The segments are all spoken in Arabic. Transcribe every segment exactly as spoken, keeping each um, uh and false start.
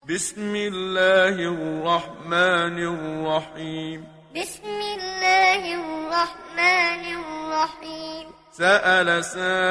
بسم الله الرحمن الرحيم بسم الله الرحمن الرحيم سأل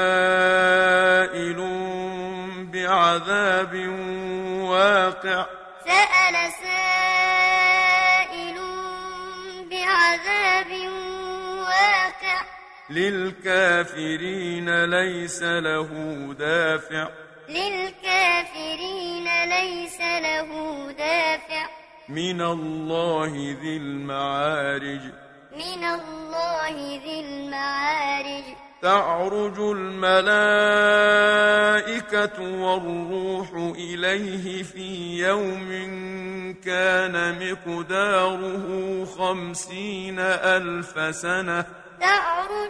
سائل بعذاب واقع سأل سائل بعذاب واقع للكافرين ليس له دافع للكافرين ليس له دافع من الله ذي المعارج من الله ذي المعارج تعرج الملائكة والروح إليه في يوم كان مقداره خمسين ألف سنة تعرج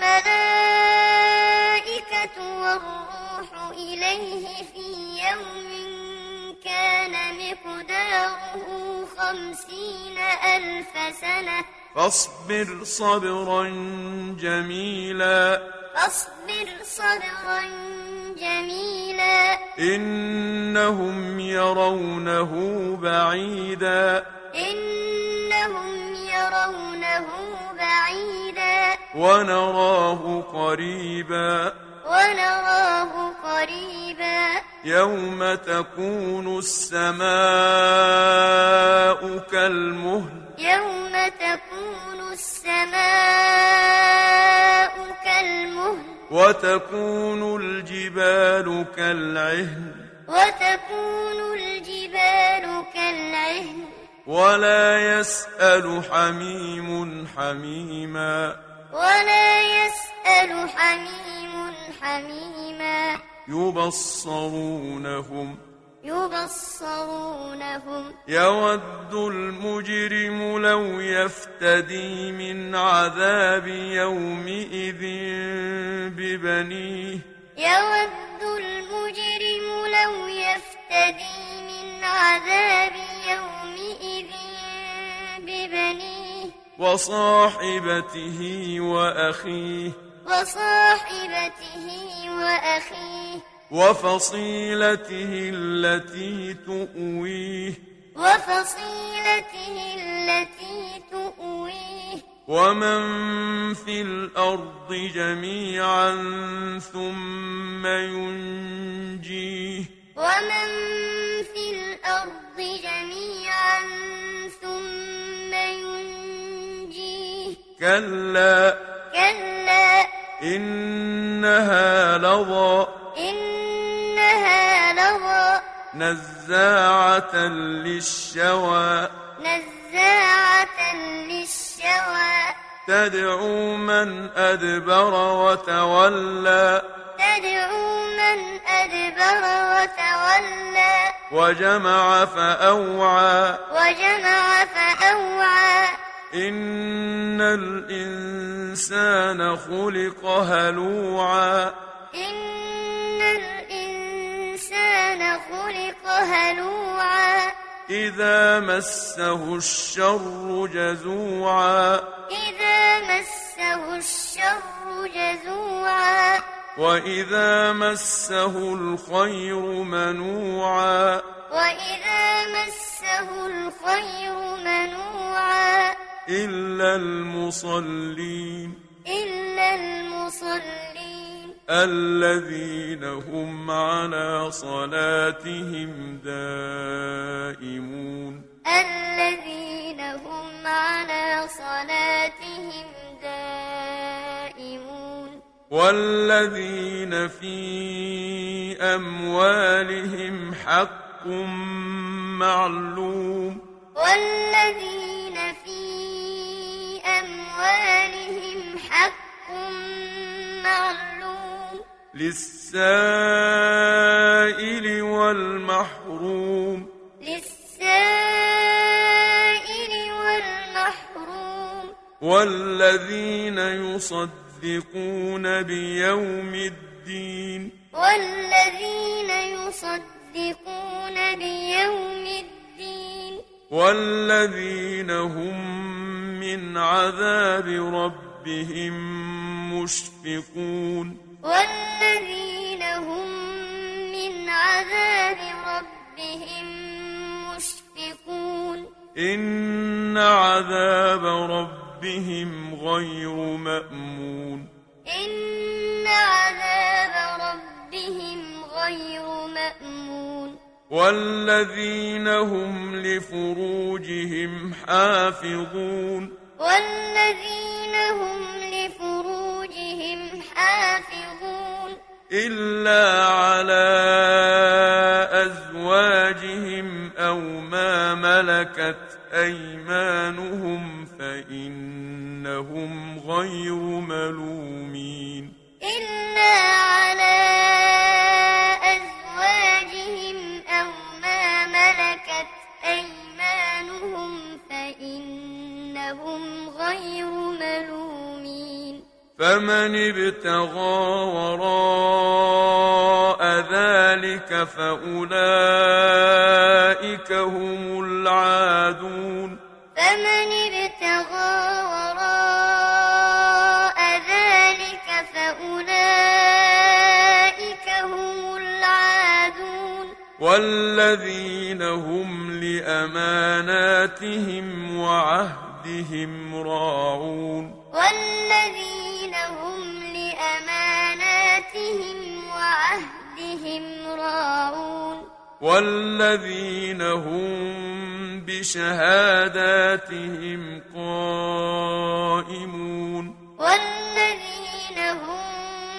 الملائكة والروح إليه في يوم كان مقداره خمسين ألف سنة فاصبر صبرا جميلا فاصبر صبرا جميلا إنهم يرونه بعيدا إنهم يرونه بعيدا ونراه قريبا ونراه قريبا يوم تكون السماء كالمهل يوم تكون السماء كالمهل وتكون الجبال كالعهن وتكون الجبال كالعهن ولا يسأل حميم حميما ولا يسأل حميم حميما يبصرونهم يبصرونهم يود المجرم لو يفتدي من عذاب يومئذ ببنيه يود المجرم لو يفتدي من عذاب يومئذ ببنيه وصاحبته وأخيه وصاحبته وأخيه وفصيلته التي تؤويه وفصيلته التي تؤويه ومن في الأرض جميعا ثم ينجيه ومن في الأرض جميعا ثم ينجيه كلا كلا إنها لظى إنها لظى نزاعة للشوى نزاعة للشوى تدعو من أدبر وتولى تدعو من أدبر وتولى وجمع فأوعى وجمع فأوعى إن الإنسان خلق هلوعا إن الإنسان خلق هلوعا إذا مسه الشر جزوعا إذا مسه الشر جزوعا وإذا مسه الخير منوعا وإذا مسه الخير منوعا إلا المصلين إلا المصلين الذين هم على صلاتهم دائمون الذين هم على صلاتهم دائمون والذين في أموالهم حق معلوم والذين في أموالهم حق معلوم للسائل والمحروم للسائل والمحروم والذين يصدقون بيوم الدين والذين يصدقون بيوم الدين والذين هم من عذاب ربهم مشفقون والذين هم من عذاب ربهم إن عذاب ربهم غير مأمون إن عذاب ربهم غير مأمون والذين هم لفروجهم حافظون والذين هم لفروجهم حافظون إلا على أزواجهم أو ما ملكت أيمانهم فإنهم غير ملومين إلا على أزواجهم أو ما ملكت أيمانهم فإنهم غير ملومين فمن ابتغى وراء ذلك فأولئك هم العادون فمن ابتغى وراء ذلك فأولئك هم العادون والذين هم لأماناتهم وعهدهم راعون والذين هم لأماناتهم وعهدهم راعون والذين هم بشهاداتهم قائمون والذين هم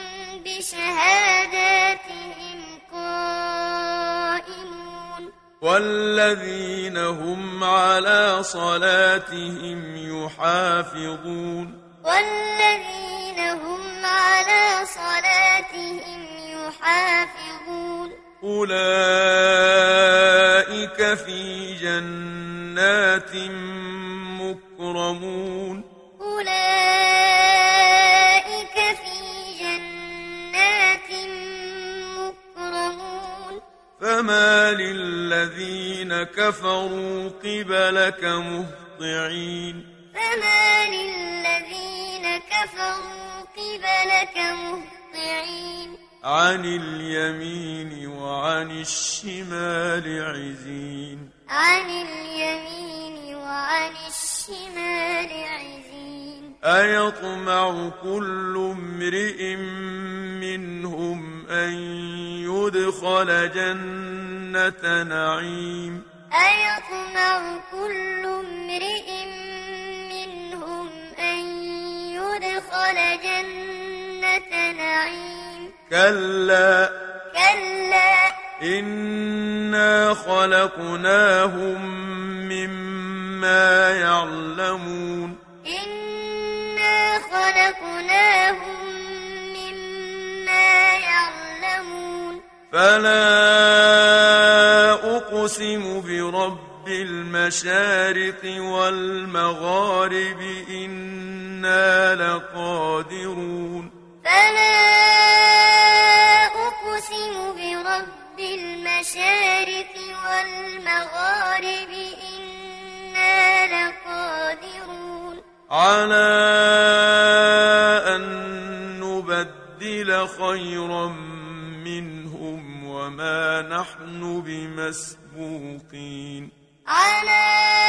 بشهاداتهم قائمون والذين هم على صلاتهم يحافظون والذين هم على صلاتهم يحافظون أولئك في جنات مكرمون أولئك في جنات مكرمون فما للذين كفروا قبلك مهطعين فما للذين كفروا قبلك مهطعين عن اليمين وعن الشمال عزين عن اليمين وعن الشمال عزين أيطمع كل امرئ منهم أن يدخل جنة نعيم أيطمع كل امرئ منهم أن يدخل جنة نعيم كلا كلا إنا خلقناهم مما يعلمون إنا خلقناهم مما يعلمون فلا أقسم برب المشارق والمغارب إنا لقادرون فلا أقسم برب المشارق والمغارب إنا لقادرون على أن نبدل خيرا منهم وما نحن بمسبوقين على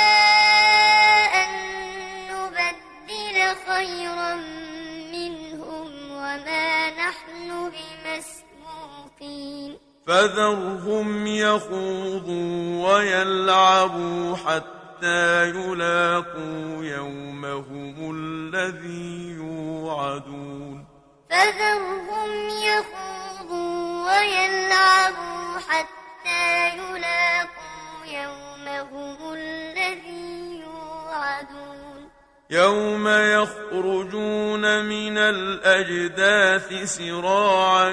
أن نبدل خيرا منهم وما نحن بمسبوقين فذرهم يخوضوا ويلعبوا حتى يلاقوا يومهم الذي يوعدون فذرهم يخوضوا ويلعبوا حتى يلاقوا يومهم الذي يوعدون يوم يخرجون من الأجداث سراعا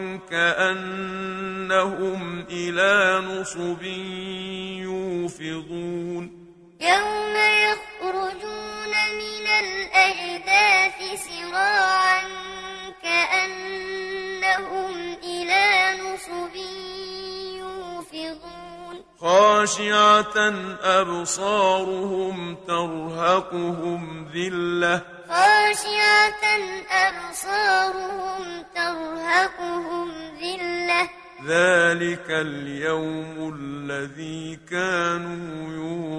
كأنهم إلى نصب يوفضون يوم يخرجون من الأجداث سراعا كأنهم إلى نصب يوفضون خاشعة أبصارهم ترهقهم ذلة خاشعة أبصارهم ترهقهم ذلة ذلك اليوم الذي كانوا يوعدون